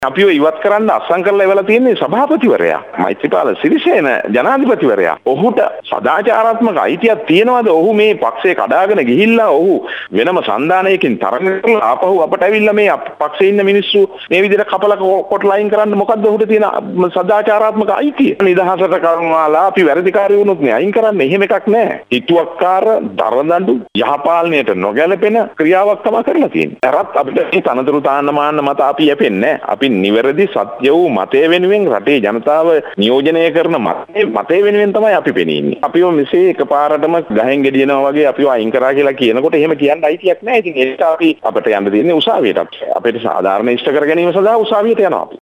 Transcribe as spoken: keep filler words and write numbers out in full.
අපිව ඉවත් කරන්න අත්සන් කරලා ඉවලා තියෙන්නේ සභාපතිවරයා. මෛත්‍රීපාල සිරිසේන ජනාධිපතිවරයා. ඔහුට සදාචාරාත්මක අයිතියක් තියනවාද? ඔහු මේ පක්ෂේ කඩාගෙන ගිහිල්ලා ඔහු වෙනම සන්දානයකින් තරඟ කරලා ආපහු අපට ඇවිල්ලා මේ පක්ෂේ ඉන්න මිනිස්සු මේ විදිහට කපලා කොට ලයින් කරන්න මොකද්ද ඔහුට තියෙන සදාචාරාත්මක අයිතිය? නිදහසට කරුණාලා අපි වැරදිකාරී වුණොත් නේ අයින් කරන්න. එහෙම එකක් නැහැ. හිතුවක්කාර දරදඬු යහපාලනයට නොගැලපෙන ක්‍රියාවක් තමයි කරලා තියෙන්නේ. අරත් අපිට මේ තනතුරු තාන්න මාන්න මත අපි යැපෙන්නේ නැහැ. අපි නිවැරදි සත්‍ය වූ මතය වෙනුවෙන් රටේ ජනතාව නියෝජනය කරන මතය මතය වෙනුවෙන් තමයි අපි පෙනී ඉන්නේ. අපිව මෙසේ එකපාරටම ගහෙන් ගෙඩියනවා වගේ අපිව අයින් කරා කියලා කියනකොට එහෙම කියන්න අයිතියක් නැහැ. ඉතින් ඒක අපි අපිට යන්න දෙන්නේ උසාවියටත්. අපිට සාධාරණ ඉෂ්ට කර ගැනීම සඳහා උසාවියට යනවා අපි.